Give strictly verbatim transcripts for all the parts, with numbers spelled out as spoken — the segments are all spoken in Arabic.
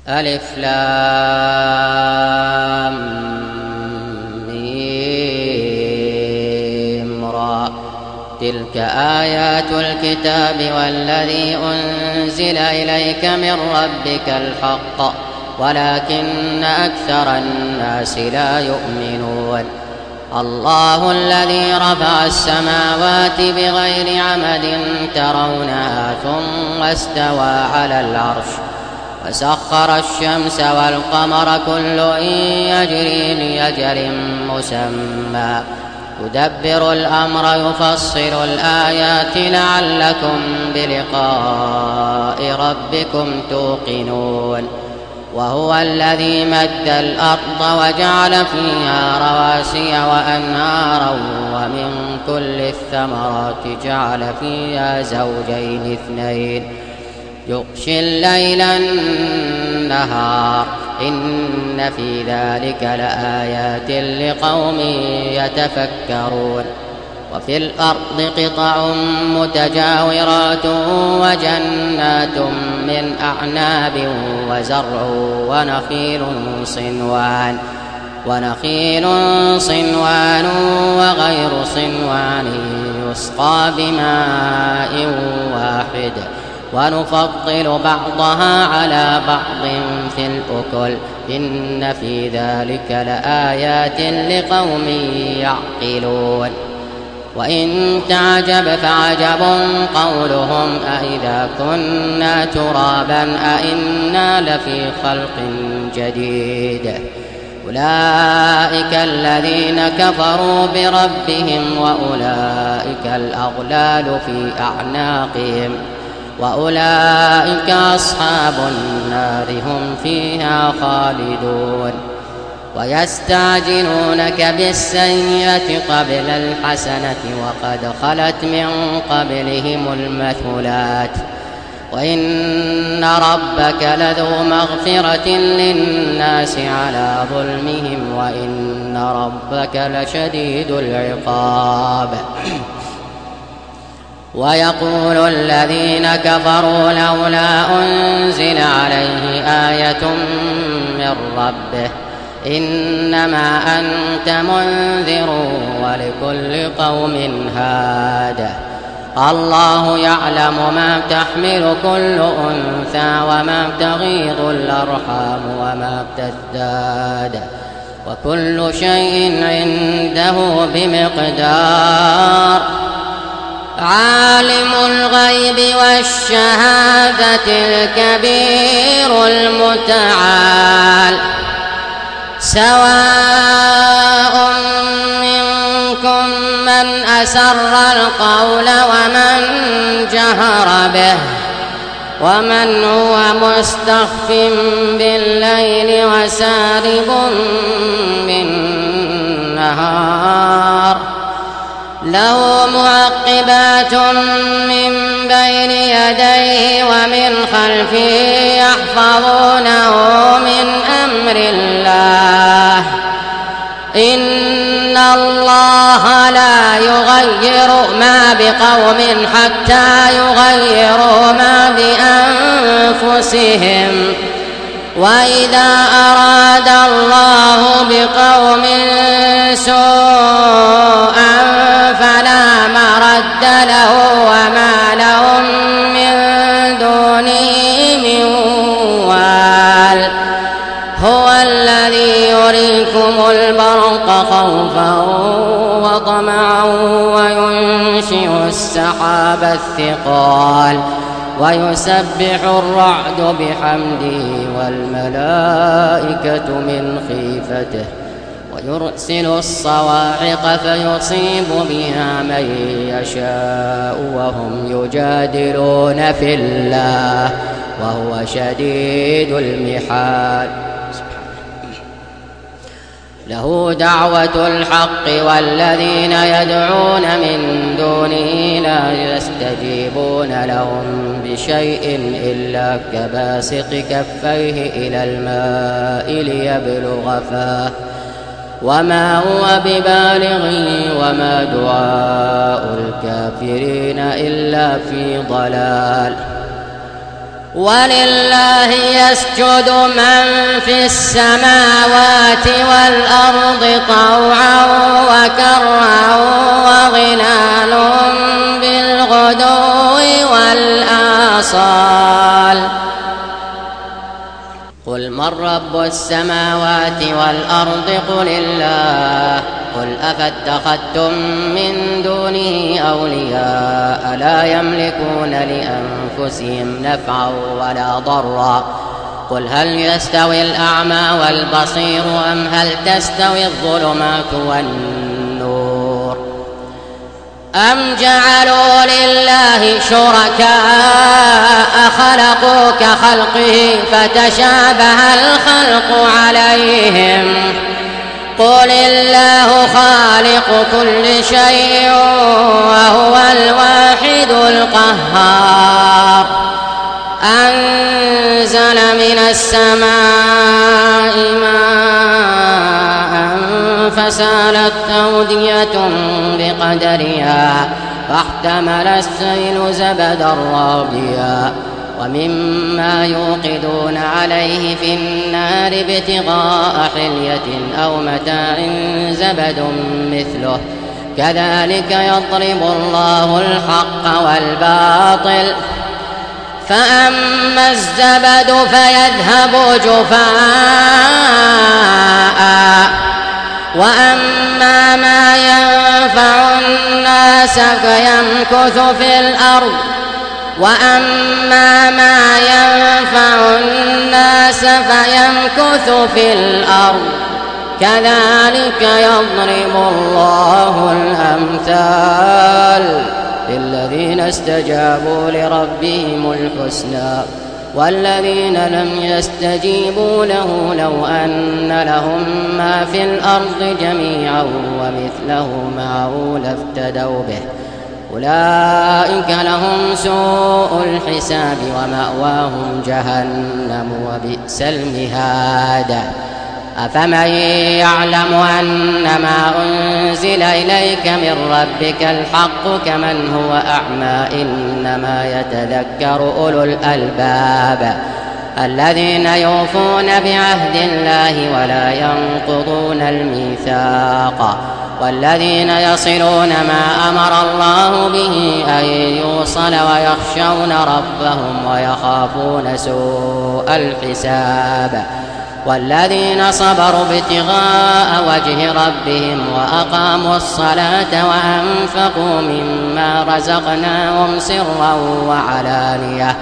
ألف لام ميم را. تلك آيات الكتاب والذي أنزل إليك من ربك الحق ولكن أكثر الناس لا يؤمنون. الله الذي رفع السماوات بغير عمد ترونها ثم استوى على العرش وسخر الشمس والقمر كل يجري لأجل مسمى يدبر الأمر يفصل الآيات لعلكم بلقاء ربكم توقنون. وهو الذي مد الأرض وجعل فيها رواسي وأنهارا ومن كل الثمرات جعل فيها زوجين اثنين يغشي الليل النهار إن في ذلك لآيات لقوم يتفكرون. وفي الأرض قطع متجاورات وجنات من أعناب وزرع ونخيل صنوان ونخيل صنوان وغير صنوان يسقى بماء واحد ونفضل بعضها على بعض في الأكل إن في ذلك لآيات لقوم يعقلون. وإن تعجب فعجب قولهم أإذا كنا ترابا أإنا لفي خلق جديد أولئك الذين كفروا بربهم وأولئك الأغلال في أعناقهم وأولئك أصحاب النار هم فيها خالدون. ويستعجلونك بالسيئة قبل الحسنة وقد خلت من قبلهم المثلات وإن ربك لذو مغفرة للناس على ظلمهم وإن ربك لشديد العقاب. ويقول الذين كفروا لولا أنزل عليه آية من ربه إنما أنت منذر ولكل قوم هاد. الله يعلم ما تحمل كل أنثى وما تغيض الأرحام وما تزداد وكل شيء عنده بمقدار. عالم الغيب والشهادة الكبير المتعال سواء منكم من أسر القول ومن جهر به ومن هو مستخف بالليل وسارب بالنهار له معقبات من بين يديه ومن خلفه يحفظونه من أمر الله إن الله لا يغير ما بقوم حتى يغيروا ما بأنفسهم وإذا أراد الله بقوم سوءا فلا مرد له وما لهم من دونه من وال. هو الذي يريكم البرق خوفا وطمعا وينشئ السحاب الثقال ويسبح الرعد بحمده والملائكة من خيفته ويرسل الصواعق فيصيب بها من يشاء وهم يجادلون في الله وهو شديد المحال. له دعوة الحق والذين يدعون من دونه لا يستجيبون لهم بشيء إلا كباسط كفيه إلى الماء ليبلغ فاه وما هو ببالغه وما دعاء الكافرين إلا في ضلال. ولله يسجد من في السماوات والأرض طوعا وكرها وظلال بالغدو والآصال. قل من رب السماوات والأرض قل الله. قل أفاتخذتم من دونه أولياء لا يملكون لأنفسهم نفعا ولا ضرا. قل هل يستوي الأعمى والبصير أم هل تستوي الظلمات والنور أم جعلوا لله شركاء خلقوا كخلقه فتشابه الخلق عليهم. قل الله خالق كل شيء وهو الواحد القهار. أنزل من السماء ماء فسالت أودية بقدرها فاحتمل السيل زبدا رابيا ومما يوقدون عليه في النار ابتغاء حلية أو متاع زبد مثله كذلك يضرب الله الحق والباطل. فأما الزبد فيذهب جفاء وأما ما ينفع الناس فيمكث في الأرض وأما ما ينفع الناس فيمكث في الأرض كذلك يضرب الله الأمثال للذين استجابوا لربهم الحسنى والذين لم يستجيبوا له لو أن لهم ما في الأرض جميعا ومثله معه لافتدوا به أولئك لهم سوء الحساب ومأواهم جهنم وبئس المهاد. أفمن يعلم أنما أنزل إليك من ربك الحق كمن هو أعمى إنما يتذكر أولو الألباب الذين يوفون بعهد الله ولا ينقضون الميثاق والذين يصلون ما أمر الله به أن يوصل ويخشون ربهم ويخافون سوء الحساب والذين صبروا ابتغاء وجه ربهم وأقاموا الصلاة وأنفقوا مما رزقناهم سرا وعلانية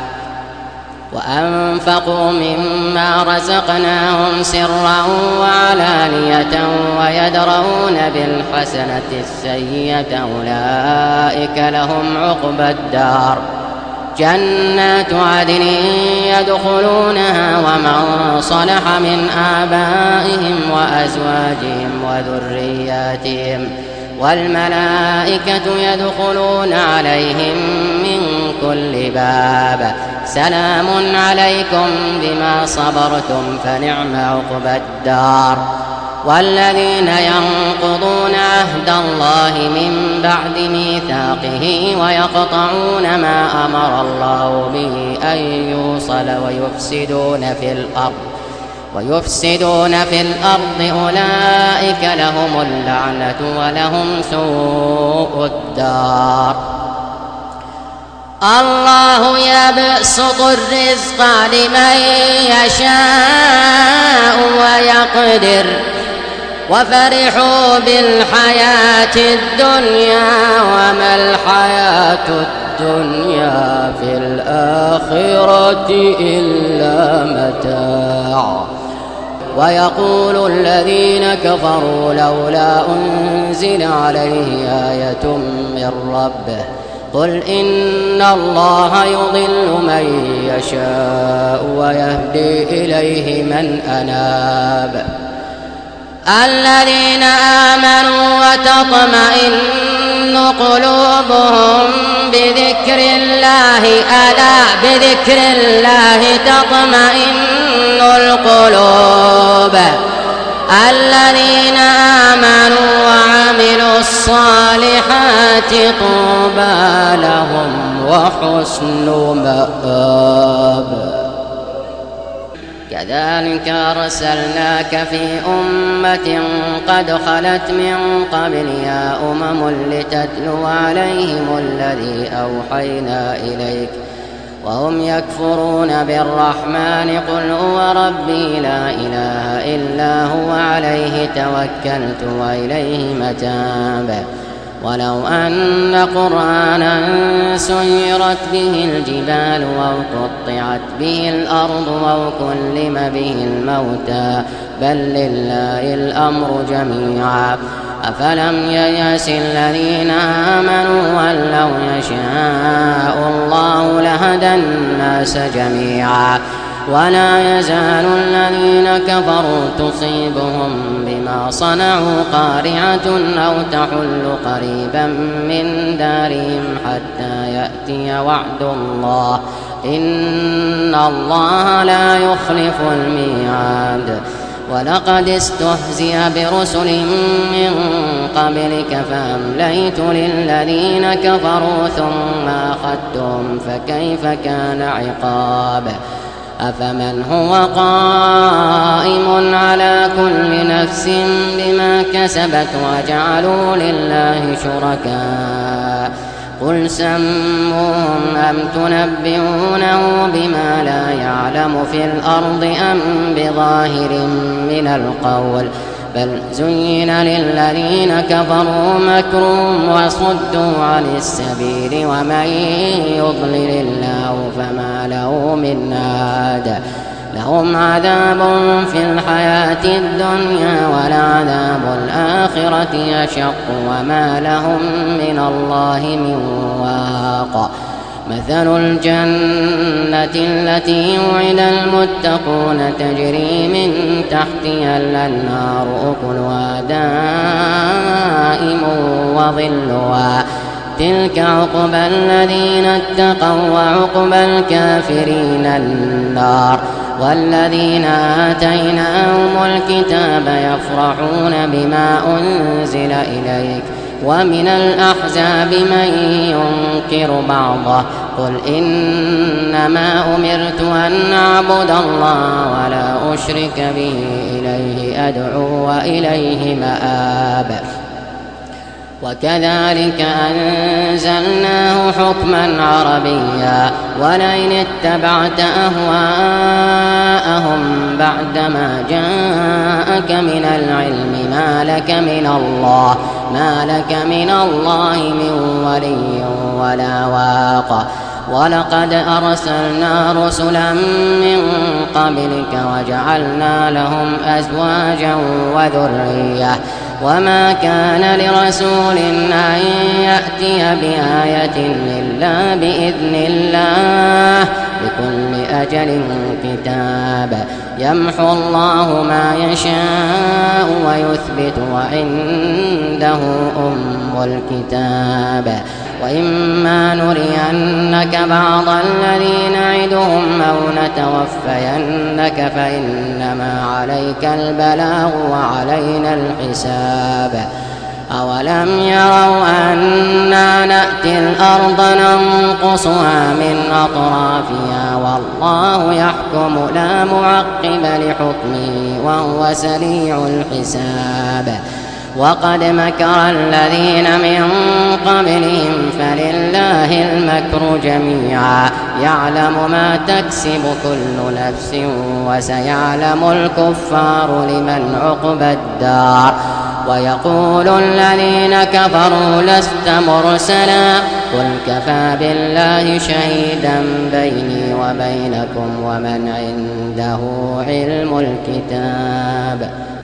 وأنفقوا مما رزقناهم سرا وعلانية ويدرؤون بالحسنة السيئة أولئك لهم عقبى الدار جنات عدن يدخلونها ومن صلح من آبائهم وأزواجهم وذرياتهم والملائكة يدخلون عليهم من كل باب سلام عليكم بما صبرتم فنعم عقبى الدار. والذين ينقضون عهد الله من بعد ميثاقه ويقطعون ما أمر الله به أن يوصل ويفسدون في الأرض ويفسدون في الأرض أولئك لهم اللعنة ولهم سوء الدار. الله يبسط الرزق لمن يشاء ويقدر وفرحوا بالحياة الدنيا وما الحياة الدنيا في الآخرة إلا متاع. ويقول الذين كفروا لولا أنزل عليه آية من ربه قل إن الله يضل من يشاء ويهدي إليه من أناب. الذين آمنوا وتطمئن قلوبهم بذكر الله ألا بذكر الله تطمئن القلوب. الذين آمنوا وعملوا الصالحات طوبى لهم وحسن مآب. كذلك أرسلناك في أمة قد خلت من قبلها أمم لتتلو عليهم الذي أوحينا إليك وهم يكفرون بالرحمن قل هو ربي لا إله إلا هو عليه توكلت وإليه متاب. ولو أن قرآنا سيرت به الجبال أو قطعت به الأرض أو كلم به الموتى بل لله الأمر جميعا أفلم ييأس الذين آمنوا أن لو يشاء الله لهدى الناس جميعا ولا يزال الذين كفروا تصيبهم بما صنعوا قارعة أو تحل قريبا من دارهم حتى يأتي وعد الله إن الله لا يخلف الميعاد. ولقد استهزئ برسل من قبلك فأمليت للذين كفروا ثم أخذتهم فكيف كان عقاب. أفمن هو قائم على كل نفس بما كسبت وجعلوا لله شركاء قل سموهم أم تنبئونه بما لا يعلم في الأرض أم بظاهر من القول بل زين للذين كفروا مكرهم وصدوا عن السبيل ومن يضلل الله فما له من هاد لهم عذاب في الحياة الدنيا ولعذاب الآخرة أشق وما لهم من الله من واق. مثل الجنة التي وعد المتقون تجري من تحتها الأنهار أكلها دائم وظلها تلك عقبى الذين اتقوا وعقبى الكافرين النار. والذين آتيناهم الكتاب يفرحون بما أنزل إليك ومن الأحزاب من ينكر بعضه قل إنما أمرت أن أعبد الله ولا أشرك به إليه أدعو وإليه مآب. وكذلك أنزلناه حكما عربيا ولئن اتبعت أهواءهم بعدما جاءك من العلم ما لك من الله ما لك من الله من ولي ولا واق. ولقد أرسلنا رسلا من قبلك وجعلنا لهم أزواجا وذرية وما كان لرسول أن يأتي بآية إلا بإذن الله لكل أجل كتاب يمحو الله ما يشاء ويثبت وعنده أم الكتاب. وإما نرينك بعض الذي نعدهم أو نتوفينك فإنما عليك البلاغ وعلينا الحساب. أولم يروا أنا نأتي الأرض ننقصها من أطرافها والله يحكم لا معقب لحكمه وهو سريع الحساب. وقد مكر الذين من قبلهم فلله المكر جميعا يعلم ما تكسب كل نفس وسيعلم الكفار لمن عقبى الدار. ويقول الذين كفروا لست مرسلا قل كفى بالله شهيدا بيني وبينكم ومن عنده علم الكتاب.